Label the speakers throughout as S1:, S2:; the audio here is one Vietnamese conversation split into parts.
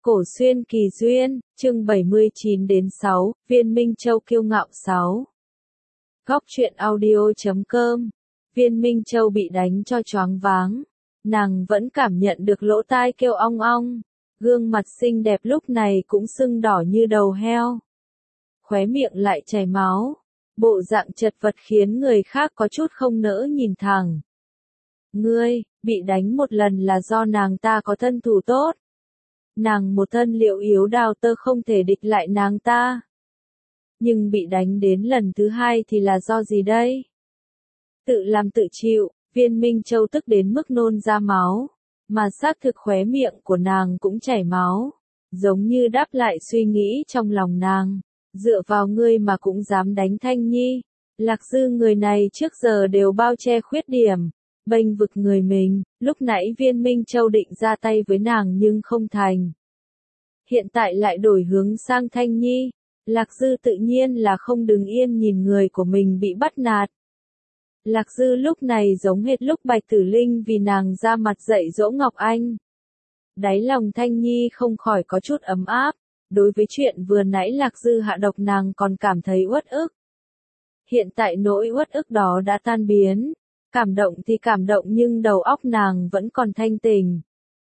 S1: Cổ xuyên kỳ duyên, chương 79-6, Viên Minh Châu kiêu ngạo 6. Góc truyện audio.com. Viên Minh Châu bị đánh cho choáng váng. Nàng vẫn cảm nhận được lỗ tai kêu ong ong. Gương mặt xinh đẹp lúc này cũng sưng đỏ như đầu heo. Khóe miệng lại chảy máu. Bộ dạng chật vật khiến người khác có chút không nỡ nhìn thẳng. Ngươi, bị đánh một lần là do nàng ta có thân thủ tốt. Nàng một thân liệu yếu đào tơ không thể địch lại nàng ta. Nhưng bị đánh đến lần thứ hai thì là do gì đây? Tự làm tự chịu, Viên Minh Châu tức đến mức nôn ra máu, mà xác thực khóe miệng của nàng cũng chảy máu, giống như đáp lại suy nghĩ trong lòng nàng. Dựa vào ngươi mà cũng dám đánh Thanh Nhi. Lạc Dư người này trước giờ đều bao che khuyết điểm, bênh vực người mình. Lúc nãy Viên Minh Châu định ra tay với nàng nhưng không thành. Hiện tại lại đổi hướng sang Thanh Nhi. Lạc Dư tự nhiên là không đứng yên nhìn người của mình bị bắt nạt. Lạc Dư lúc này giống hệt lúc Bạch Tử Linh vì nàng ra mặt dạy dỗ Ngọc Anh. Đáy lòng Thanh Nhi không khỏi có chút ấm áp. Đối với chuyện vừa nãy Lạc Dư hạ độc nàng còn cảm thấy uất ức. Hiện tại nỗi uất ức đó đã tan biến. Cảm động thì cảm động nhưng đầu óc nàng vẫn còn thanh tỉnh.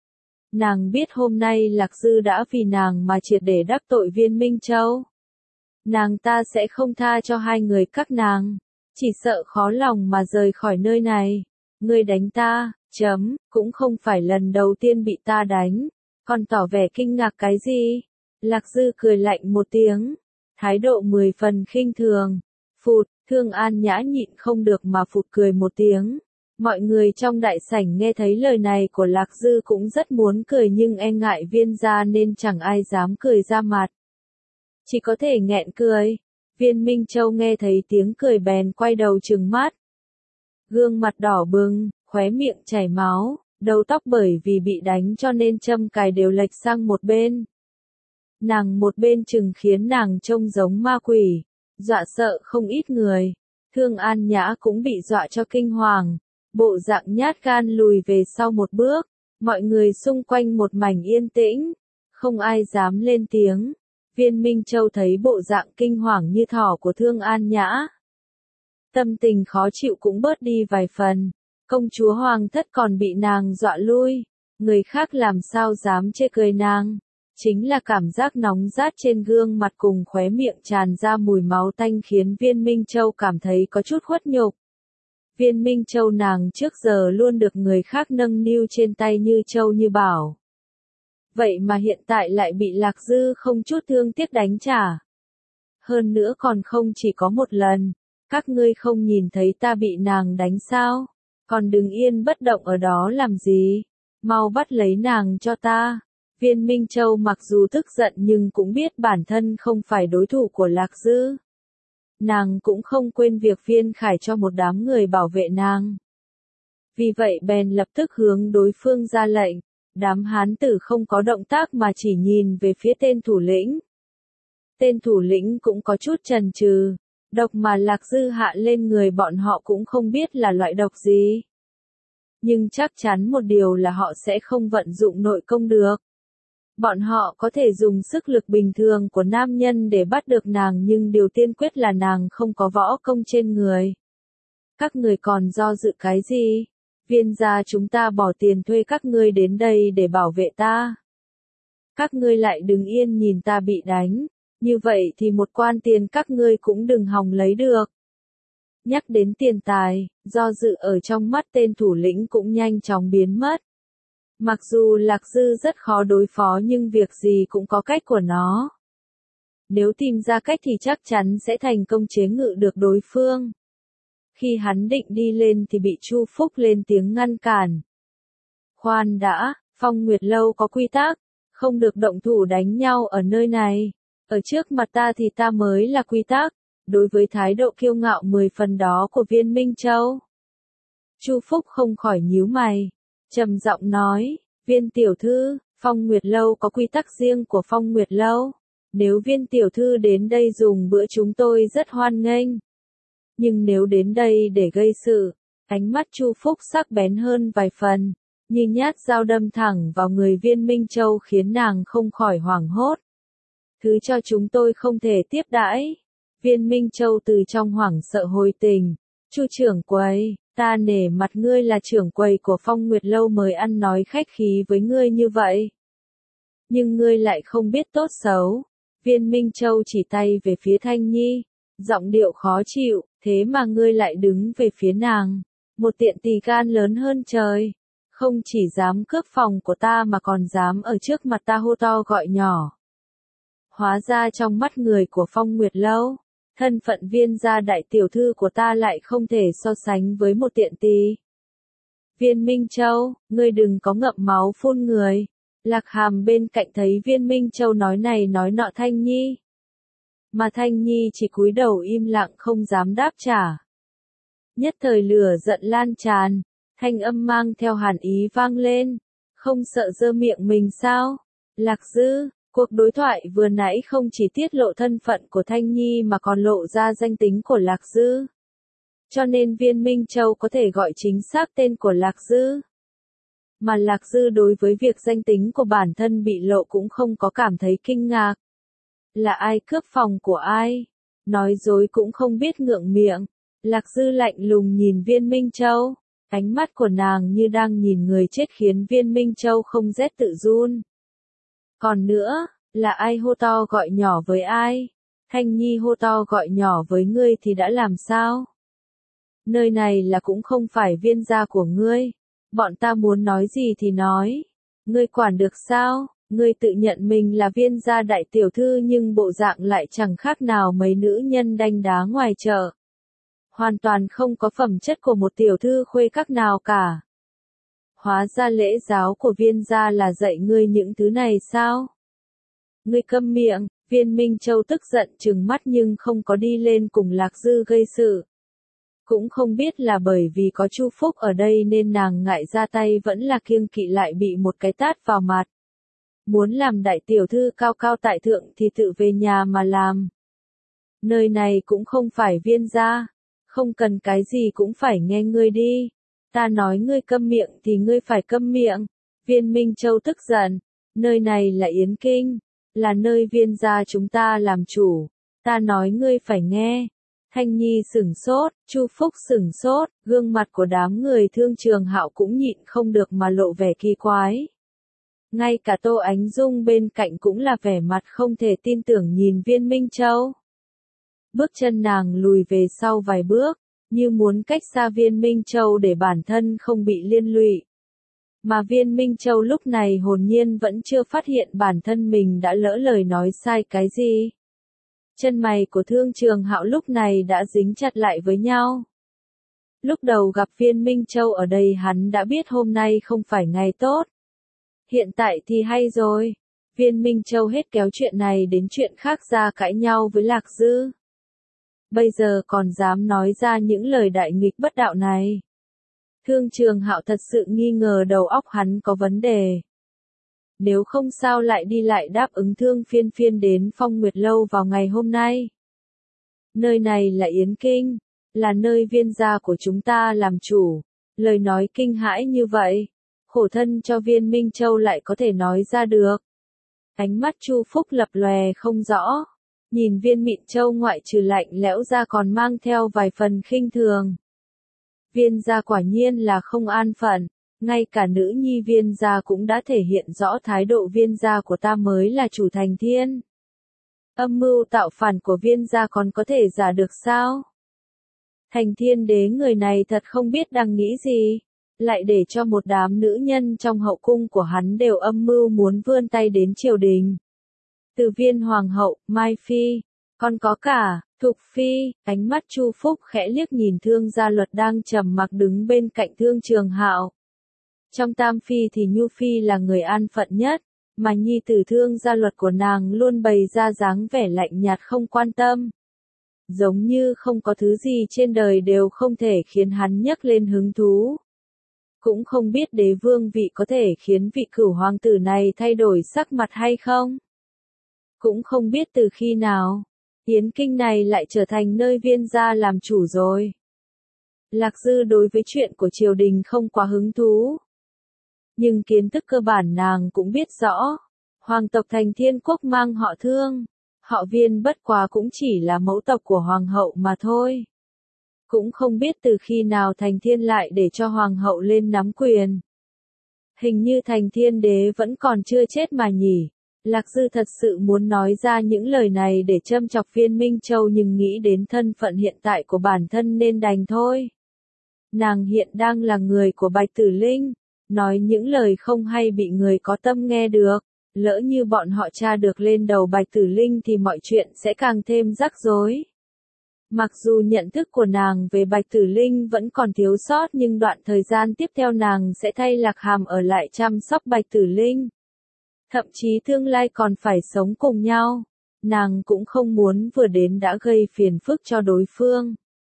S1: Nàng biết hôm nay Lạc Dư đã vì nàng mà triệt để đắc tội Viên Minh Châu. Nàng ta sẽ không tha cho hai người các nàng. Chỉ sợ khó lòng mà rời khỏi nơi này. Ngươi đánh ta, cũng không phải lần đầu tiên bị ta đánh. Còn tỏ vẻ kinh ngạc cái gì? Lạc Dư cười lạnh một tiếng. Thái độ 10 phần khinh thường. Phụt, Thương An Nhã nhịn không được mà phụt cười một tiếng. Mọi người trong đại sảnh nghe thấy lời này của Lạc Dư cũng rất muốn cười nhưng e ngại Viên gia nên chẳng ai dám cười ra mặt. Chỉ có thể nghẹn cười. Viên Minh Châu nghe thấy tiếng cười bèn quay đầu trừng mắt. Gương mặt đỏ bừng, khóe miệng chảy máu, đầu tóc bởi vì bị đánh cho nên châm cài đều lệch sang một bên. Nàng một bên chừng khiến nàng trông giống ma quỷ, dọa sợ không ít người. Thương An Nhã cũng bị dọa cho kinh hoàng, bộ dạng nhát gan lùi về sau một bước. Mọi người xung quanh một mảnh yên tĩnh, không ai dám lên tiếng. Viên Minh Châu thấy bộ dạng kinh hoàng như thỏ của Thương An Nhã. Tâm tình khó chịu cũng bớt đi vài phần. Công chúa Hoàng thất còn bị nàng dọa lui. Người khác làm sao dám chê cười nàng. Chính là cảm giác nóng rát trên gương mặt cùng khóe miệng tràn ra mùi máu tanh khiến Viên Minh Châu cảm thấy có chút khuất nhục. Viên Minh Châu nàng trước giờ luôn được người khác nâng niu trên tay như châu như bảo. Vậy mà hiện tại lại bị Lạc Dư không chút thương tiếc đánh trả. Hơn nữa còn không chỉ có một lần. Các ngươi không nhìn thấy ta bị nàng đánh sao? Còn đừng yên bất động ở đó làm gì? Mau bắt lấy nàng cho ta. Viên Minh Châu mặc dù tức giận nhưng cũng biết bản thân không phải đối thủ của Lạc Dư. Nàng cũng không quên việc Viên Khải cho một đám người bảo vệ nàng. Vì vậy bèn lập tức hướng đối phương ra lệnh. Đám hán tử không có động tác mà chỉ nhìn về phía tên thủ lĩnh. Tên thủ lĩnh cũng có chút chần chừ. Độc mà Lạc Dư hạ lên người bọn họ cũng không biết là loại độc gì. Nhưng chắc chắn một điều là họ sẽ không vận dụng nội công được. Bọn họ có thể dùng sức lực bình thường của nam nhân để bắt được nàng nhưng điều tiên quyết là nàng không có võ công trên người. Các người còn do dự cái gì? Viên gia chúng ta bỏ tiền thuê các ngươi đến đây để bảo vệ ta. Các ngươi lại đứng yên nhìn ta bị đánh. Như vậy thì một quan tiền các ngươi cũng đừng hòng lấy được. Nhắc đến tiền tài, do dự ở trong mắt tên thủ lĩnh cũng nhanh chóng biến mất. Mặc dù Lạc Dư rất khó đối phó nhưng việc gì cũng có cách của nó. Nếu tìm ra cách thì chắc chắn sẽ thành công chế ngự được đối phương. Khi hắn định đi lên thì bị Chu Phúc lên tiếng ngăn cản. Khoan đã, Phong Nguyệt Lâu có quy tắc, không được động thủ đánh nhau ở nơi này. Ở trước mặt ta thì ta mới là quy tắc. Đối với thái độ kiêu ngạo 10 phần đó của Viên Minh Châu, Chu Phúc không khỏi nhíu mày, trầm giọng nói, Viên tiểu thư, Phong Nguyệt Lâu có quy tắc riêng của Phong Nguyệt Lâu. Nếu Viên tiểu thư đến đây dùng bữa chúng tôi rất hoan nghênh. Nhưng nếu đến đây để gây sự, ánh mắt Chu Phúc sắc bén hơn vài phần. như nhát dao đâm thẳng vào người Viên Minh Châu khiến nàng không khỏi hoảng hốt. Thứ cho chúng tôi không thể tiếp đãi. Viên Minh Châu từ trong hoảng sợ hồi tình. Chu trưởng quầy, ta nể mặt ngươi là trưởng quầy của Phong Nguyệt Lâu mới ăn nói khách khí với ngươi như vậy. Nhưng ngươi lại không biết tốt xấu. Viên Minh Châu chỉ tay về phía Thanh Nhi, giọng điệu khó chịu, thế mà ngươi lại đứng về phía nàng. Một tiện tỳ gan lớn hơn trời. Không chỉ dám cướp phòng của ta mà còn dám ở trước mặt ta hô to gọi nhỏ. Hóa ra trong mắt người của Phong Nguyệt Lâu, thân phận Viên gia đại tiểu thư của ta lại không thể so sánh với một tiện tỳ. Viên Minh Châu, ngươi đừng có ngậm máu phun người. Lạc Hàm bên cạnh thấy Viên Minh Châu nói này nói nọ Thanh Nhi. Mà Thanh Nhi chỉ cúi đầu im lặng không dám đáp trả. Nhất thời lửa giận lan tràn, thanh âm mang theo hàn ý vang lên. Không sợ dơ miệng mình sao? Lạc Dư, cuộc đối thoại vừa nãy không chỉ tiết lộ thân phận của Thanh Nhi mà còn lộ ra danh tính của Lạc Dư. Cho nên Viên Minh Châu có thể gọi chính xác tên của Lạc Dư. Mà Lạc Dư đối với việc danh tính của bản thân bị lộ cũng không có cảm thấy kinh ngạc. Là ai cướp phòng của ai? Nói dối cũng không biết ngượng miệng. Lạc Dư lạnh lùng nhìn Viên Minh Châu. Ánh mắt của nàng như đang nhìn người chết khiến Viên Minh Châu không rét tự run. Còn nữa, là ai hô to gọi nhỏ với ai? Thanh Nhi hô to gọi nhỏ với ngươi thì đã làm sao? Nơi này là cũng không phải viên gia của ngươi. Bọn ta muốn nói gì thì nói. Ngươi quản được sao? Ngươi tự nhận mình là viên gia đại tiểu thư nhưng bộ dạng lại chẳng khác nào mấy nữ nhân đanh đá ngoài chợ. Hoàn toàn không có phẩm chất của một tiểu thư khuê các nào cả. Hóa ra lễ giáo của viên gia là dạy ngươi những thứ này sao? Ngươi câm miệng. Viên Minh Châu tức giận trừng mắt nhưng không có đi lên cùng Lạc Dư gây sự. Cũng không biết là bởi vì có Chu Phúc ở đây nên nàng ngại ra tay vẫn là kiêng kỵ lại bị một cái tát vào mặt. Muốn làm đại tiểu thư cao cao tại thượng thì tự về nhà mà làm. Nơi này cũng không phải viên gia. Không cần cái gì cũng phải nghe ngươi đi. Ta nói ngươi câm miệng thì ngươi phải câm miệng. Viên Minh Châu tức giận. Nơi này là Yến Kinh. Là nơi viên gia chúng ta làm chủ. Ta nói ngươi phải nghe. Thanh Nhi sửng sốt, Chu Phúc sửng sốt, gương mặt của đám người Thương Trường Hạo cũng nhịn không được mà lộ vẻ kỳ quái. Ngay cả Tô Ánh Dung bên cạnh cũng là vẻ mặt không thể tin tưởng nhìn Viên Minh Châu. Bước chân nàng lùi về sau vài bước, như muốn cách xa Viên Minh Châu để bản thân không bị liên lụy. Mà Viên Minh Châu lúc này hồn nhiên vẫn chưa phát hiện bản thân mình đã lỡ lời nói sai cái gì. Chân mày của Thương Trường Hạo lúc này đã dính chặt lại với nhau. Lúc đầu gặp Viên Minh Châu ở đây hắn đã biết hôm nay không phải ngày tốt. Hiện tại thì hay rồi. Viên Minh Châu hết kéo chuyện này đến chuyện khác ra cãi nhau với Lạc Dư. Bây giờ còn dám nói ra những lời đại nghịch bất đạo này. Thương Trường Hạo thật sự nghi ngờ đầu óc hắn có vấn đề. Nếu không sao lại đi lại đáp ứng Thương Phiên Phiên đến Phong Nguyệt Lâu vào ngày hôm nay. Nơi này là Yến Kinh, là nơi viên gia của chúng ta làm chủ. Lời nói kinh hãi như vậy, khổ thân cho Viên Minh Châu lại có thể nói ra được. Ánh mắt Chu Phúc lập lòe không rõ, nhìn Viên Mịn Châu ngoại trừ lạnh lẽo ra còn mang theo vài phần khinh thường. Viên gia quả nhiên là không an phận. Ngay cả nữ nhi viên gia cũng đã thể hiện rõ thái độ viên gia của ta mới là chủ thành thiên. Âm mưu tạo phản của viên gia còn có thể giả được sao? Thành thiên đế người này thật không biết đang nghĩ gì, lại để cho một đám nữ nhân trong hậu cung của hắn đều âm mưu muốn vươn tay đến triều đình. Từ Viên hoàng hậu, Mai Phi, còn có cả Thục Phi. Ánh mắt Chu Phúc khẽ liếc nhìn Thương Gia Luật đang trầm mặc đứng bên cạnh Thương Trường Hạo. Trong Tam Phi thì Nhu Phi là người an phận nhất, mà nhi tử Thương Gia Luật của nàng luôn bày ra dáng vẻ lạnh nhạt không quan tâm. Giống như không có thứ gì trên đời đều không thể khiến hắn nhấc lên hứng thú. Cũng không biết đế vương vị có thể khiến vị cửu hoàng tử này thay đổi sắc mặt hay không. Cũng không biết từ khi nào, Yến Kinh này lại trở thành nơi viên gia làm chủ rồi. Lạc Dư đối với chuyện của triều đình không quá hứng thú. nhưng kiến thức cơ bản nàng cũng biết rõ. Hoàng tộc Thành Thiên Quốc mang họ Thương, họ Viên bất quá cũng chỉ là mẫu tộc của hoàng hậu mà thôi. Cũng không biết từ khi nào Thành Thiên lại để cho hoàng hậu lên nắm quyền. Hình như Thành Thiên đế vẫn còn chưa chết mà nhỉ. Lạc Dư thật sự muốn nói ra những lời này để châm chọc Viên Minh Châu nhưng nghĩ đến thân phận hiện tại của bản thân nên đành thôi. Nàng hiện đang là người của Bạch Tử Linh, nói những lời không hay bị người có tâm nghe được. Lỡ như bọn họ tra được lên đầu Bạch Tử Linh thì mọi chuyện sẽ càng thêm rắc rối. Mặc dù nhận thức của nàng về Bạch Tử Linh vẫn còn thiếu sót nhưng đoạn thời gian tiếp theo nàng sẽ thay Lạc Hàm ở lại chăm sóc Bạch Tử Linh. Thậm chí tương lai còn phải sống cùng nhau. Nàng cũng không muốn vừa đến đã gây phiền phức cho đối phương.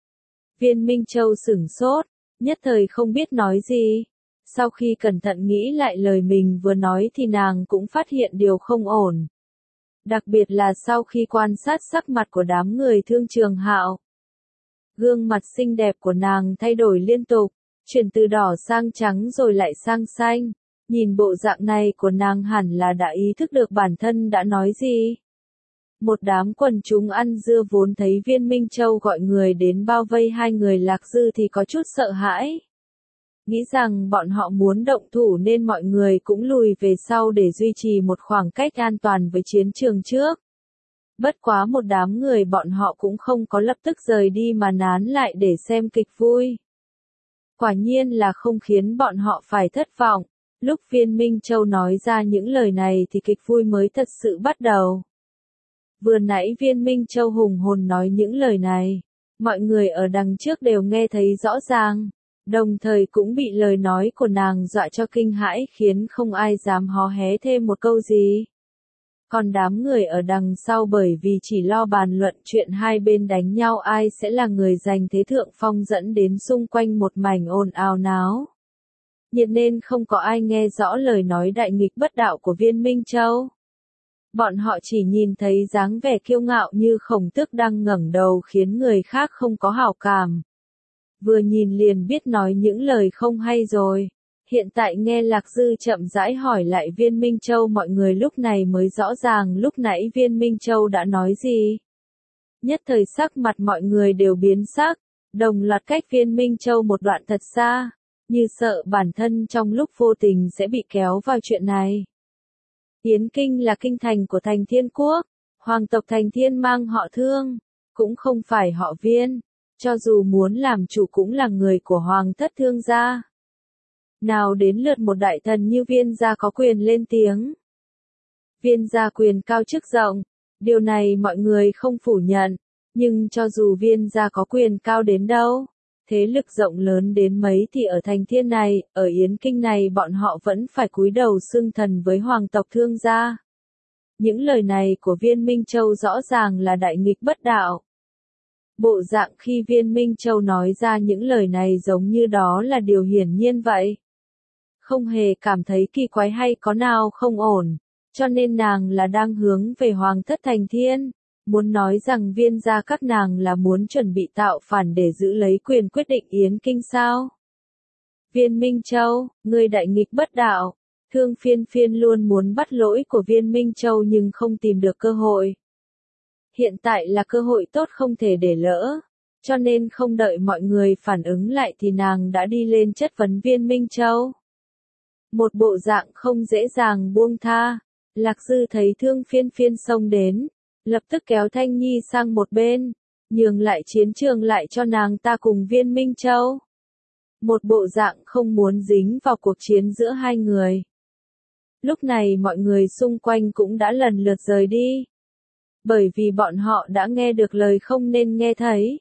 S1: Viên Minh Châu sửng sốt, nhất thời không biết nói gì. Sau khi cẩn thận nghĩ lại lời mình vừa nói thì nàng cũng phát hiện điều không ổn. Đặc biệt là sau khi quan sát sắc mặt của đám người Thương Trường Hạo. Gương mặt xinh đẹp của nàng thay đổi liên tục, chuyển từ đỏ sang trắng rồi lại sang xanh. Nhìn bộ dạng này của nàng hẳn là đã ý thức được bản thân đã nói gì. Một đám quần chúng ăn dưa vốn thấy Viên Minh Châu gọi người đến bao vây hai người Lạc Dư thì có chút sợ hãi. Nghĩ rằng bọn họ muốn động thủ nên mọi người cũng lùi về sau để duy trì một khoảng cách an toàn với chiến trường trước. Bất quá một đám người bọn họ cũng không có lập tức rời đi mà nán lại để xem kịch vui. Quả nhiên là không khiến bọn họ phải thất vọng. Lúc Viên Minh Châu nói ra những lời này thì kịch vui mới thật sự bắt đầu. Vừa nãy Viên Minh Châu hùng hồn nói những lời này, mọi người ở đằng trước đều nghe thấy rõ ràng, đồng thời cũng bị lời nói của nàng dọa cho kinh hãi khiến không ai dám hó hé thêm một câu gì. Còn đám người ở đằng sau bởi vì chỉ lo bàn luận chuyện hai bên đánh nhau ai sẽ là người giành thế thượng phong dẫn đến xung quanh một mảnh ồn ào náo. Nhiệt nên không có ai nghe rõ lời nói đại nghịch bất đạo của Viên Minh Châu. Bọn họ chỉ nhìn thấy dáng vẻ kiêu ngạo như Khổng Tước đang ngẩng đầu khiến người khác không có hảo cảm. Vừa nhìn liền biết nói những lời không hay rồi. Hiện tại nghe Lạc Dư chậm rãi hỏi lại Viên Minh Châu mọi người lúc này mới rõ ràng lúc nãy Viên Minh Châu đã nói gì. Nhất thời sắc mặt mọi người đều biến sắc, đồng loạt cách Viên Minh Châu một đoạn thật xa, như sợ bản thân trong lúc vô tình sẽ bị kéo vào chuyện này. Yến Kinh là kinh thành của Thành Thiên Quốc, hoàng tộc Thành Thiên mang họ Thương, cũng không phải họ Viên, cho dù muốn làm chủ cũng là người của hoàng thất Thương gia. Nào đến lượt một đại thần như Viên gia có quyền lên tiếng. Viên gia quyền cao chức rộng, điều này mọi người không phủ nhận, nhưng cho dù Viên gia có quyền cao đến đâu, thế lực rộng lớn đến mấy thì ở Thành Thiên này, ở Yến Kinh này bọn họ vẫn phải cúi đầu xưng thần với hoàng tộc Thương gia. Những lời này của Viên Minh Châu rõ ràng là đại nghịch bất đạo. Bộ dạng khi Viên Minh Châu nói ra những lời này giống như đó là điều hiển nhiên vậy. Không hề cảm thấy kỳ quái hay có nào không ổn, cho nên nàng là đang hướng về hoàng thất Thành Thiên. Muốn nói rằng Viên gia các nàng là muốn chuẩn bị tạo phản để giữ lấy quyền quyết định Yến Kinh sao? Viên Minh Châu, người đại nghịch bất đạo, Thương Phiên Phiên luôn muốn bắt lỗi của Viên Minh Châu nhưng không tìm được cơ hội. Hiện tại là cơ hội tốt không thể để lỡ, cho nên không đợi mọi người phản ứng lại thì nàng đã đi lên chất vấn Viên Minh Châu. Một bộ dạng không dễ dàng buông tha, Lạc Dư thấy Thương Phiên Phiên xông đến. Lập tức kéo Thanh Nhi sang một bên, nhường lại chiến trường lại cho nàng ta cùng Viên Minh Châu. Một bộ dạng không muốn dính vào cuộc chiến giữa hai người. Lúc này mọi người xung quanh cũng đã lần lượt rời đi. Bởi vì bọn họ đã nghe được lời không nên nghe thấy.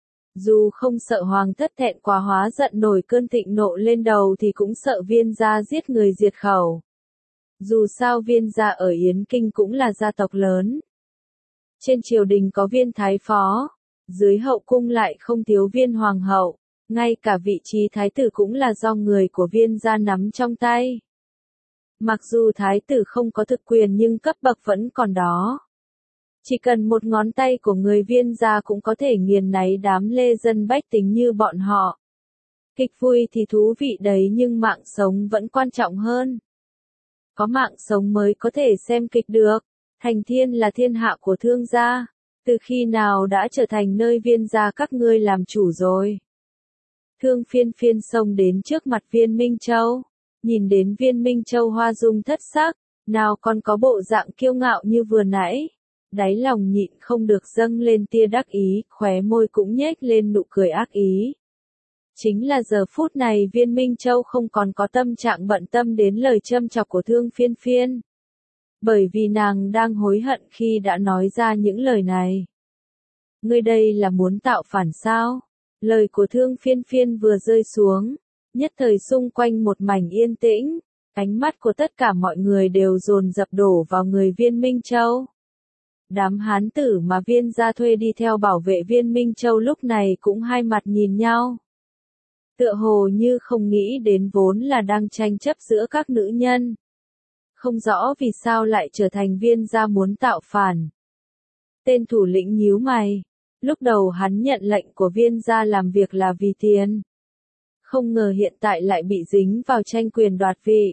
S1: Dù không sợ hoàng thất thẹn quá hóa giận nổi cơn thịnh nộ lên đầu thì cũng sợ Viên gia giết người diệt khẩu. Dù sao Viên gia ở Yến Kinh cũng là gia tộc lớn. Trên triều đình có Viên thái phó, dưới hậu cung lại không thiếu Viên hoàng hậu, ngay cả vị trí thái tử cũng là do người của Viên gia nắm trong tay. Mặc dù thái tử không có thực quyền nhưng cấp bậc vẫn còn đó. Chỉ cần một ngón tay của người Viên gia cũng có thể nghiền náy đám lê dân bách tính như bọn họ. Kịch vui thì thú vị đấy nhưng mạng sống vẫn quan trọng hơn. Có mạng sống mới có thể xem kịch được. Thành Thiên là thiên hạ của Thương gia. Từ khi nào đã trở thành nơi Viên gia các ngươi làm chủ rồi? Thương Phiên Phiên xông đến trước mặt Viên Minh Châu. Nhìn đến Viên Minh Châu hoa dung thất sắc, nào còn có bộ dạng kiêu ngạo như vừa nãy. Đáy lòng nhịn không được dâng lên tia đắc ý, khóe môi cũng nhếch lên nụ cười ác ý. Chính là giờ phút này Viên Minh Châu không còn có tâm trạng bận tâm đến lời châm chọc của Thương Phiên Phiên. Bởi vì nàng đang hối hận khi đã nói ra những lời này. Ngươi đây là muốn tạo phản sao? Lời của Thương Phiên Phiên vừa rơi xuống, nhất thời xung quanh một mảnh yên tĩnh, ánh mắt của tất cả mọi người đều dồn dập đổ vào người Viên Minh Châu. Đám hán tử mà Viên gia thuê đi theo bảo vệ Viên Minh Châu lúc này cũng hai mặt nhìn nhau. Tựa hồ như không nghĩ đến vốn là đang tranh chấp giữa các nữ nhân. Không rõ vì sao lại trở thành Viên gia muốn tạo phản. Tên thủ lĩnh nhíu mày. Lúc đầu hắn nhận lệnh của Viên gia làm việc là vì tiền. Không ngờ hiện tại lại bị dính vào tranh quyền đoạt vị.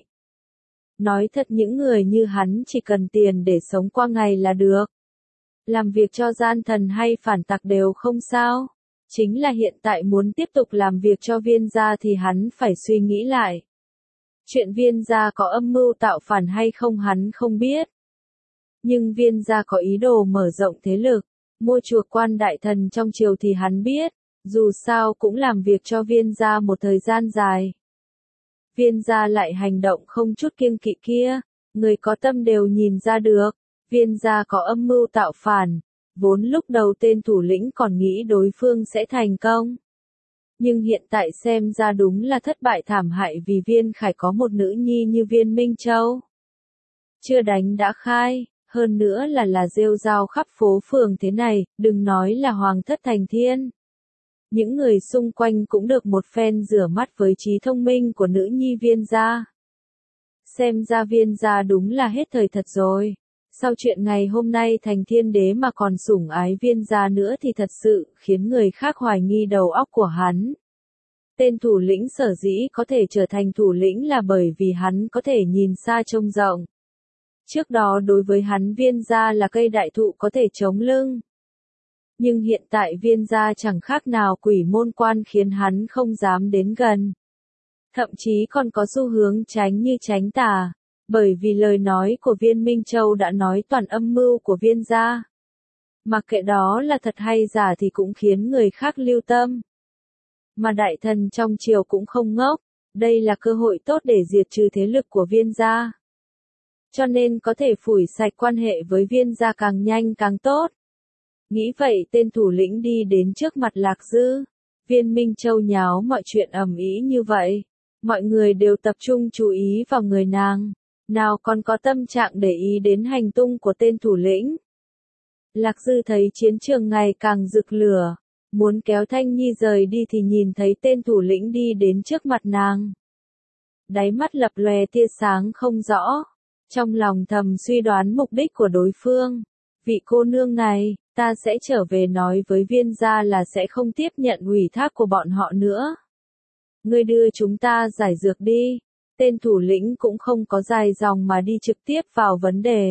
S1: Nói thật những người như hắn chỉ cần tiền để sống qua ngày là được. Làm việc cho gian thần hay phản tặc đều không sao. Chính là hiện tại muốn tiếp tục làm việc cho Viên gia thì hắn phải suy nghĩ lại. Chuyện Viên gia có âm mưu tạo phản hay không hắn không biết. Nhưng Viên gia có ý đồ mở rộng thế lực, mua chuộc quan đại thần trong triều thì hắn biết, dù sao cũng làm việc cho Viên gia một thời gian dài. Viên gia lại hành động không chút kiêng kỵ kia, người có tâm đều nhìn ra được, Viên gia có âm mưu tạo phản, vốn lúc đầu tên thủ lĩnh còn nghĩ đối phương sẽ thành công. Nhưng hiện tại xem ra đúng là thất bại thảm hại vì Viên Khải có một nữ nhi như Viên Minh Châu. Chưa đánh đã khai, hơn nữa là rêu rao khắp phố phường thế này, đừng nói là Hoàng thất Thành Thiên. Những người xung quanh cũng được một phen rửa mắt với trí thông minh của nữ nhi Viên gia. Xem ra Viên gia đúng là hết thời thật rồi. Sau chuyện ngày hôm nay Thành Thiên đế mà còn sủng ái Viên gia nữa thì thật sự khiến người khác hoài nghi đầu óc của hắn. Tên thủ lĩnh sở dĩ có thể trở thành thủ lĩnh là bởi vì hắn có thể nhìn xa trông rộng. Trước đó đối với hắn Viên gia là cây đại thụ có thể chống lưng. Nhưng hiện tại Viên gia chẳng khác nào quỷ môn quan khiến hắn không dám đến gần. Thậm chí còn có xu hướng tránh như tránh tà. Bởi vì lời nói của Viên Minh Châu đã nói toàn âm mưu của Viên gia. Mặc kệ đó là thật hay giả thì cũng khiến người khác lưu tâm. Mà đại thần trong triều cũng không ngốc, đây là cơ hội tốt để diệt trừ thế lực của Viên gia. Cho nên có thể phủi sạch quan hệ với Viên gia càng nhanh càng tốt. Nghĩ vậy tên thủ lĩnh đi đến trước mặt Lạc Dư. Viên Minh Châu nháo mọi chuyện ầm ĩ như vậy. Mọi người đều tập trung chú ý vào người nàng. Nào còn có tâm trạng để ý đến hành tung của tên thủ lĩnh. Lạc Dư thấy chiến trường ngày càng rực lửa. Muốn kéo Thanh Nhi rời đi thì nhìn thấy tên thủ lĩnh đi đến trước mặt nàng. Đáy mắt lập lòe tia sáng không rõ. Trong lòng thầm suy đoán mục đích của đối phương. Vị cô nương này, ta sẽ trở về nói với Viên gia là sẽ không tiếp nhận ủy thác của bọn họ nữa. Ngươi đưa chúng ta giải dược đi. Tên thủ lĩnh cũng không có dài dòng mà đi trực tiếp vào vấn đề.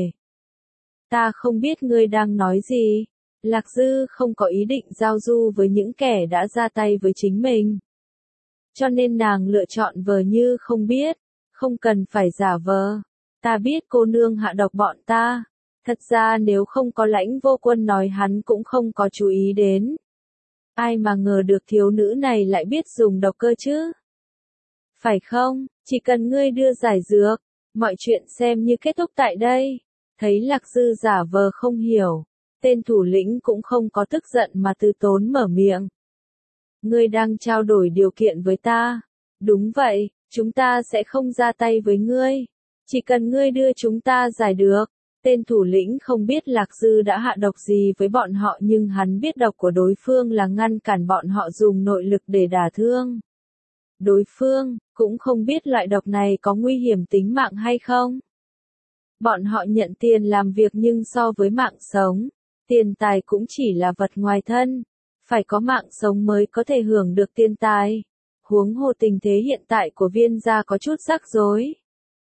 S1: Ta không biết ngươi đang nói gì. Lạc Dư không có ý định giao du với những kẻ đã ra tay với chính mình. Cho nên nàng lựa chọn vờ như không biết, không cần phải giả vờ. Ta biết cô nương hạ độc bọn ta. Thật ra nếu không có Lãnh Vô Quân nói hắn cũng không có chú ý đến. Ai mà ngờ được thiếu nữ này lại biết dùng độc cơ chứ? Phải không, chỉ cần ngươi đưa giải dược, mọi chuyện xem như kết thúc tại đây. Thấy Lạc Dư giả vờ không hiểu, tên thủ lĩnh cũng không có tức giận mà từ tốn mở miệng. Ngươi đang trao đổi điều kiện với ta. Đúng vậy, chúng ta sẽ không ra tay với ngươi. Chỉ cần ngươi đưa chúng ta giải được. Tên thủ lĩnh không biết Lạc Dư đã hạ độc gì với bọn họ nhưng hắn biết độc của đối phương là ngăn cản bọn họ dùng nội lực để đả thương. Đối phương cũng không biết loại độc này có nguy hiểm tính mạng hay không. Bọn họ nhận tiền làm việc nhưng so với mạng sống, tiền tài cũng chỉ là vật ngoài thân. Phải có mạng sống mới có thể hưởng được tiền tài. Huống hồ tình thế hiện tại của Viên gia có chút rắc rối.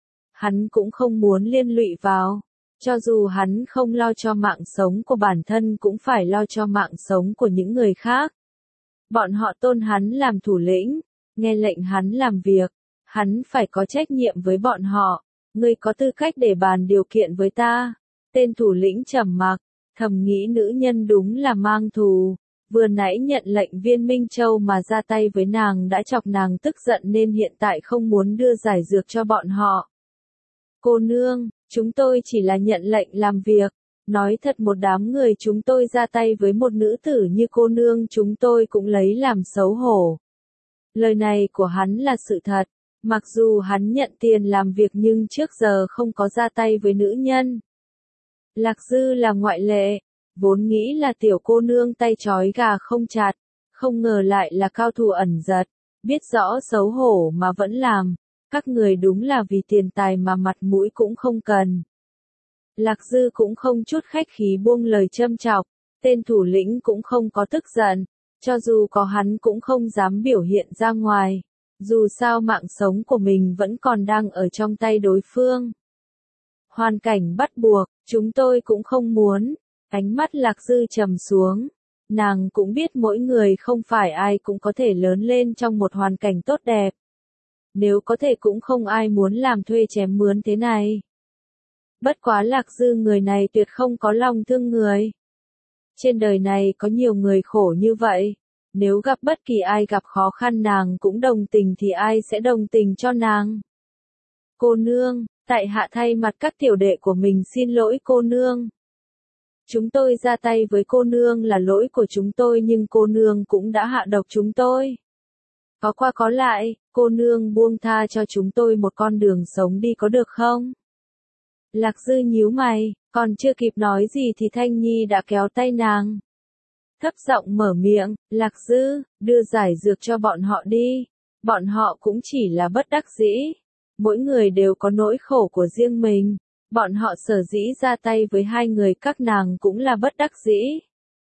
S1: Hắn cũng không muốn liên lụy vào. Cho dù hắn không lo cho mạng sống của bản thân cũng phải lo cho mạng sống của những người khác. Bọn họ tôn hắn làm thủ lĩnh, nghe lệnh hắn làm việc, hắn phải có trách nhiệm với bọn họ. Ngươi có tư cách để bàn điều kiện với ta. Tên thủ lĩnh trầm mặc, thầm nghĩ nữ nhân đúng là mang thù. Vừa nãy nhận lệnh Viên Minh Châu mà ra tay với nàng đã chọc nàng tức giận nên hiện tại không muốn đưa giải dược cho bọn họ. Cô nương, chúng tôi chỉ là nhận lệnh làm việc. Nói thật một đám người chúng tôi ra tay với một nữ tử như cô nương chúng tôi cũng lấy làm xấu hổ. Lời này của hắn là sự thật. Mặc dù hắn nhận tiền làm việc nhưng trước giờ không có ra tay với nữ nhân. Lạc Dư là ngoại lệ. Vốn nghĩ là tiểu cô nương tay trói gà không chặt. Không ngờ lại là cao thủ ẩn giật. Biết rõ xấu hổ mà vẫn làm. Các người đúng là vì tiền tài mà mặt mũi cũng không cần. Lạc Dư cũng không chút khách khí buông lời châm chọc. Tên thủ lĩnh cũng không có tức giận. Cho dù có hắn cũng không dám biểu hiện ra ngoài. Dù sao mạng sống của mình vẫn còn đang ở trong tay đối phương. Hoàn cảnh bắt buộc, chúng tôi cũng không muốn. Ánh mắt Lạc Dư trầm xuống. Nàng cũng biết mỗi người không phải ai cũng có thể lớn lên trong một hoàn cảnh tốt đẹp. Nếu có thể cũng không ai muốn làm thuê chém mướn thế này. Bất quá Lạc Dư người này tuyệt không có lòng thương người. Trên đời này có nhiều người khổ như vậy. Nếu gặp bất kỳ ai gặp khó khăn nàng cũng đồng tình thì ai sẽ đồng tình cho nàng. Cô nương, tại hạ thay mặt các tiểu đệ của mình xin lỗi cô nương. Chúng tôi ra tay với cô nương là lỗi của chúng tôi nhưng cô nương cũng đã hạ độc chúng tôi. Có qua có lại, cô nương buông tha cho chúng tôi một con đường sống đi có được không? Lạc Dư nhíu mày, còn chưa kịp nói gì thì Thanh Nhi đã kéo tay nàng. Thấp giọng mở miệng, Lạc Dư, đưa giải dược cho bọn họ đi. Bọn họ cũng chỉ là bất đắc dĩ. Mỗi người đều có nỗi khổ của riêng mình. Bọn họ sở dĩ ra tay với hai người các nàng cũng là bất đắc dĩ.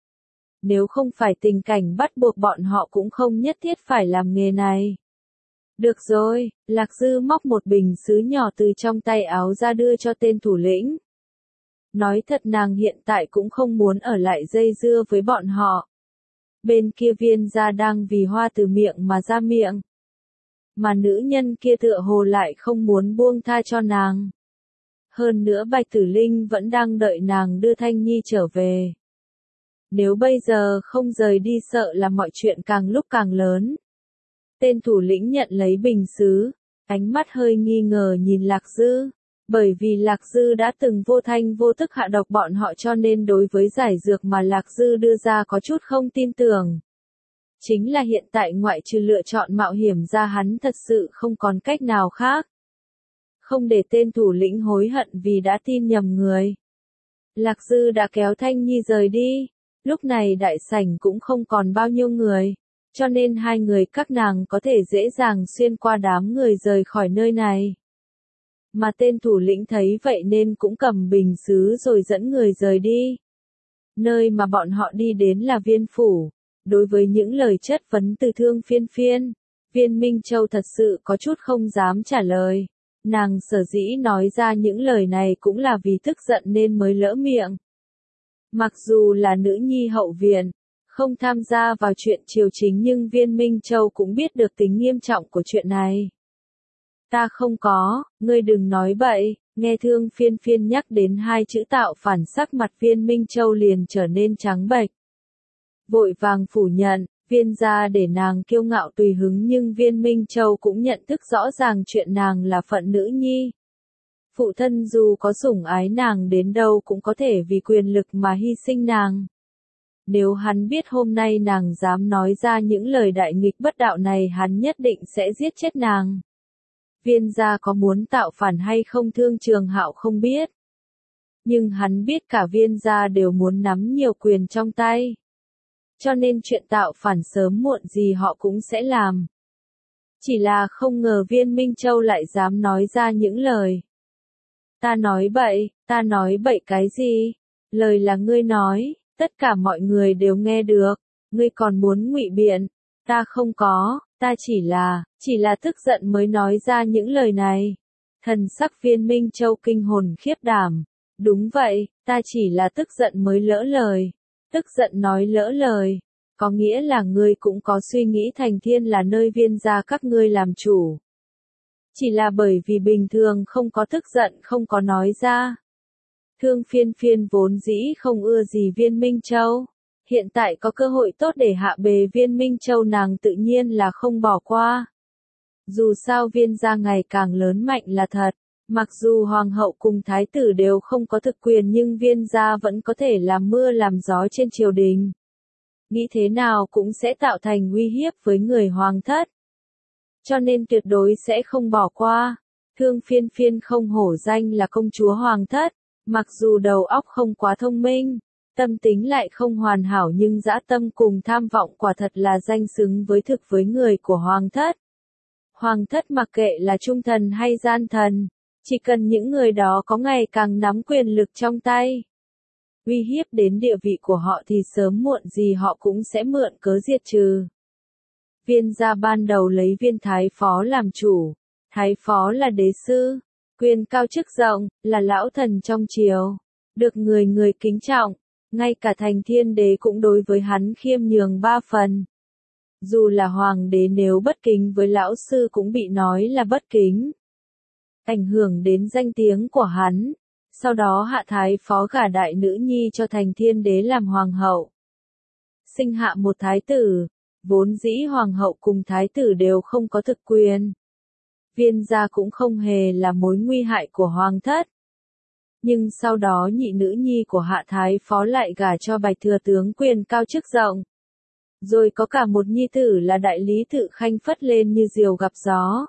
S1: Nếu không phải tình cảnh bắt buộc bọn họ cũng không nhất thiết phải làm nghề này. Được rồi, Lạc Dư móc một bình sứ nhỏ từ trong tay áo ra đưa cho tên thủ lĩnh. Nói thật nàng hiện tại cũng không muốn ở lại dây dưa với bọn họ. Bên kia Viên gia đang vì hoa từ miệng mà ra miệng. Mà nữ nhân kia tựa hồ lại không muốn buông tha cho nàng. Hơn nữa Bạch Tử Linh vẫn đang đợi nàng đưa Thanh Nhi trở về. Nếu bây giờ không rời đi sợ là mọi chuyện càng lúc càng lớn. Tên thủ lĩnh nhận lấy bình sứ, ánh mắt hơi nghi ngờ nhìn Lạc Dư. Bởi vì Lạc Dư đã từng vô thanh vô tức hạ độc bọn họ cho nên đối với giải dược mà Lạc Dư đưa ra có chút không tin tưởng. Chính là hiện tại ngoại trừ lựa chọn mạo hiểm ra hắn thật sự không còn cách nào khác. Không để tên thủ lĩnh hối hận vì đã tin nhầm người. Lạc Dư đã kéo Thanh Nhi rời đi. Lúc này đại sảnh cũng không còn bao nhiêu người. Cho nên hai người các nàng có thể dễ dàng xuyên qua đám người rời khỏi nơi này. Mà tên thủ lĩnh thấy vậy nên cũng cầm bình sứ rồi dẫn người rời đi. Nơi mà bọn họ đi đến là Viên phủ. Đối với những lời chất vấn từ Thương Phiên Phiên, Viên Minh Châu thật sự có chút không dám trả lời. Nàng sở dĩ nói ra những lời này cũng là vì tức giận nên mới lỡ miệng. Mặc dù là nữ nhi hậu viện, không tham gia vào chuyện triều chính nhưng Viên Minh Châu cũng biết được tính nghiêm trọng của chuyện này. Ta không có, ngươi đừng nói bậy, nghe Thương Phiên Phiên nhắc đến hai chữ tạo phản sắc mặt Viên Minh Châu liền trở nên trắng bệch. Vội vàng phủ nhận, Viên gia để nàng kiêu ngạo tùy hứng nhưng Viên Minh Châu cũng nhận thức rõ ràng chuyện nàng là phận nữ nhi. Phụ thân dù có sủng ái nàng đến đâu cũng có thể vì quyền lực mà hy sinh nàng. Nếu hắn biết hôm nay nàng dám nói ra những lời đại nghịch bất đạo này hắn nhất định sẽ giết chết nàng. Viên gia có muốn tạo phản hay không Thương Trường Hạo không biết. Nhưng hắn biết cả Viên gia đều muốn nắm nhiều quyền trong tay. Cho nên chuyện tạo phản sớm muộn gì họ cũng sẽ làm. Chỉ là không ngờ Viên Minh Châu lại dám nói ra những lời. Ta nói bậy cái gì? Lời là ngươi nói, tất cả mọi người đều nghe được, ngươi còn muốn ngụy biện, Ta không có, ta chỉ là tức giận mới nói ra những lời này. Thần sắc Viên Minh Châu kinh hồn khiếp đảm. Đúng vậy, ta chỉ là tức giận mới lỡ lời. Tức giận nói lỡ lời. Có nghĩa là ngươi cũng có suy nghĩ Thành Thiên là nơi Viên gia các ngươi làm chủ. Chỉ là bởi vì bình thường không có tức giận không có nói ra. Thương Phiên Phiên vốn dĩ không ưa gì Viên Minh Châu. Hiện tại có cơ hội tốt để hạ bề Viên Minh Châu nàng tự nhiên là không bỏ qua. Dù sao Viên gia ngày càng lớn mạnh là thật. Mặc dù hoàng hậu cùng thái tử đều không có thực quyền nhưng Viên gia vẫn có thể làm mưa làm gió trên triều đình. Nghĩ thế nào cũng sẽ tạo thành uy hiếp với người hoàng thất. Cho nên tuyệt đối sẽ không bỏ qua. Thương Phiên Phiên không hổ danh là công chúa hoàng thất. Mặc dù đầu óc không quá thông minh, tâm tính lại không hoàn hảo nhưng dã tâm cùng tham vọng quả thật là danh xứng với thực với người của hoàng thất. Hoàng thất mặc kệ là trung thần hay gian thần, chỉ cần những người đó có ngày càng nắm quyền lực trong tay, uy hiếp đến địa vị của họ thì sớm muộn gì họ cũng sẽ mượn cớ diệt trừ. Viên gia ban đầu lấy Viên thái phó làm chủ, thái phó là đế sư, quyền cao chức rộng, là lão thần trong triều, được người người kính trọng, ngay cả Thành Thiên đế cũng đối với hắn khiêm nhường 3 phần. Dù là hoàng đế nếu bất kính với lão sư cũng bị nói là bất kính. Ảnh hưởng đến danh tiếng của hắn. Sau đó hạ thái phó gả đại nữ nhi cho Thành Thiên đế làm hoàng hậu. Sinh hạ một thái tử, vốn dĩ hoàng hậu cùng thái tử đều không có thực quyền. Viên gia cũng không hề là mối nguy hại của hoàng thất. Nhưng sau đó nhị nữ nhi của hạ thái phó lại gả cho Bạch thừa tướng quyền cao chức rộng. Rồi có cả một nhi tử là đại lý tự Khanh phất lên như diều gặp gió.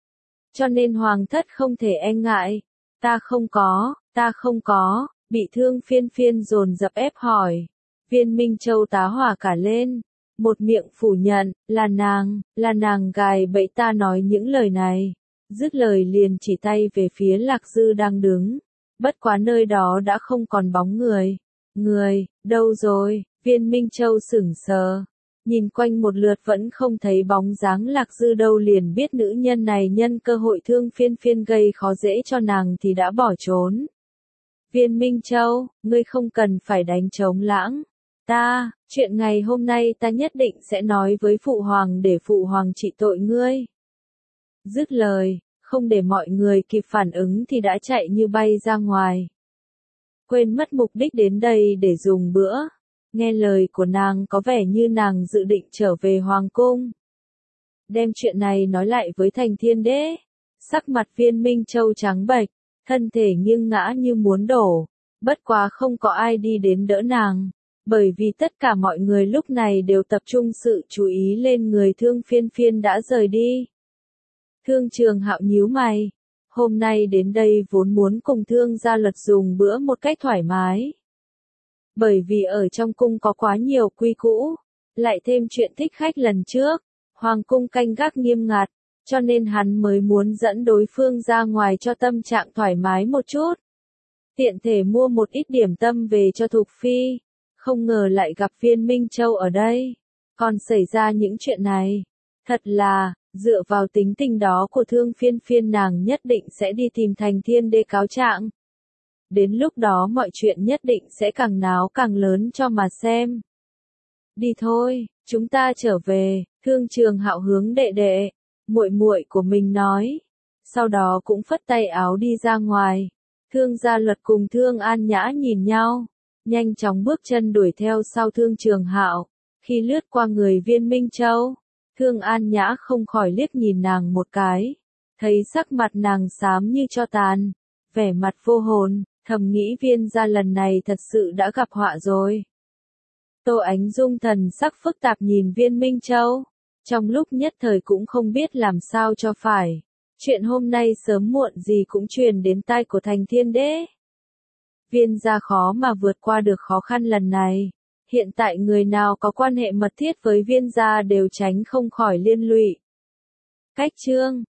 S1: Cho nên hoàng thất không thể e ngại. Ta không có, bị Thương Phiên Phiên dồn dập ép hỏi. Viên Minh Châu tá hỏa cả lên. Một miệng phủ nhận, là nàng gài bẫy ta nói những lời này. Dứt lời liền chỉ tay về phía Lạc Dư đang đứng. Bất quá nơi đó đã không còn bóng người. Người, đâu rồi? Viên Minh Châu sững sờ. Nhìn quanh một lượt vẫn không thấy bóng dáng Lạc Dư đâu liền biết nữ nhân này nhân cơ hội Thương Phiên Phiên gây khó dễ cho nàng thì đã bỏ trốn. Viên Minh Châu, ngươi không cần phải đánh trống lãng. Chuyện ngày hôm nay ta nhất định sẽ nói với Phụ Hoàng để Phụ Hoàng trị tội ngươi. Dứt lời, không để mọi người kịp phản ứng thì đã chạy như bay ra ngoài. Quên mất mục đích đến đây để dùng bữa. Nghe lời của nàng có vẻ như nàng dự định trở về Hoàng cung. Đem chuyện này nói lại với Thành Thiên đế. Sắc mặt Viên Minh Châu trắng bệch, thân thể nghiêng ngã như muốn đổ. Bất quá không có ai đi đến đỡ nàng. Bởi vì tất cả mọi người lúc này đều tập trung sự chú ý lên người Thương Phiên Phiên đã rời đi. Thương Trường Hạo nhíu mày. Hôm nay đến đây vốn muốn cùng Thương gia Luật dùng bữa một cách thoải mái. Bởi vì ở trong cung có quá nhiều quy cũ, lại thêm chuyện thích khách lần trước, Hoàng cung canh gác nghiêm ngặt, cho nên hắn mới muốn dẫn đối phương ra ngoài cho tâm trạng thoải mái một chút. Tiện thể mua một ít điểm tâm về cho Thục Phi, không ngờ lại gặp Viên Minh Châu ở đây, còn xảy ra những chuyện này. Thật là, dựa vào tính tình đó của Thương Phiên Phiên nàng nhất định sẽ đi tìm Thành Thiên đế cáo trạng. Đến lúc đó mọi chuyện nhất định sẽ càng náo càng lớn cho mà xem. Đi thôi, chúng ta trở về, Thương Trường Hạo hướng đệ đệ, muội muội của mình nói. Sau đó cũng phất tay áo đi ra ngoài. Thương Gia Luật cùng Thương An Nhã nhìn nhau, nhanh chóng bước chân đuổi theo sau Thương Trường Hạo. Khi lướt qua người Viên Minh Châu, Thương An Nhã không khỏi liếc nhìn nàng một cái, thấy sắc mặt nàng xám như tro tàn, vẻ mặt vô hồn, thầm nghĩ Viên gia lần này thật sự đã gặp họa rồi. Tô Ánh Dung thần sắc phức tạp nhìn Viên Minh Châu, trong lúc nhất thời cũng không biết làm sao cho phải. Chuyện hôm nay sớm muộn gì cũng truyền đến tai của Thành Thiên đế. Viên gia khó mà vượt qua được khó khăn lần này. Hiện tại người nào có quan hệ mật thiết với Viên gia đều tránh không khỏi liên lụy. Cách chương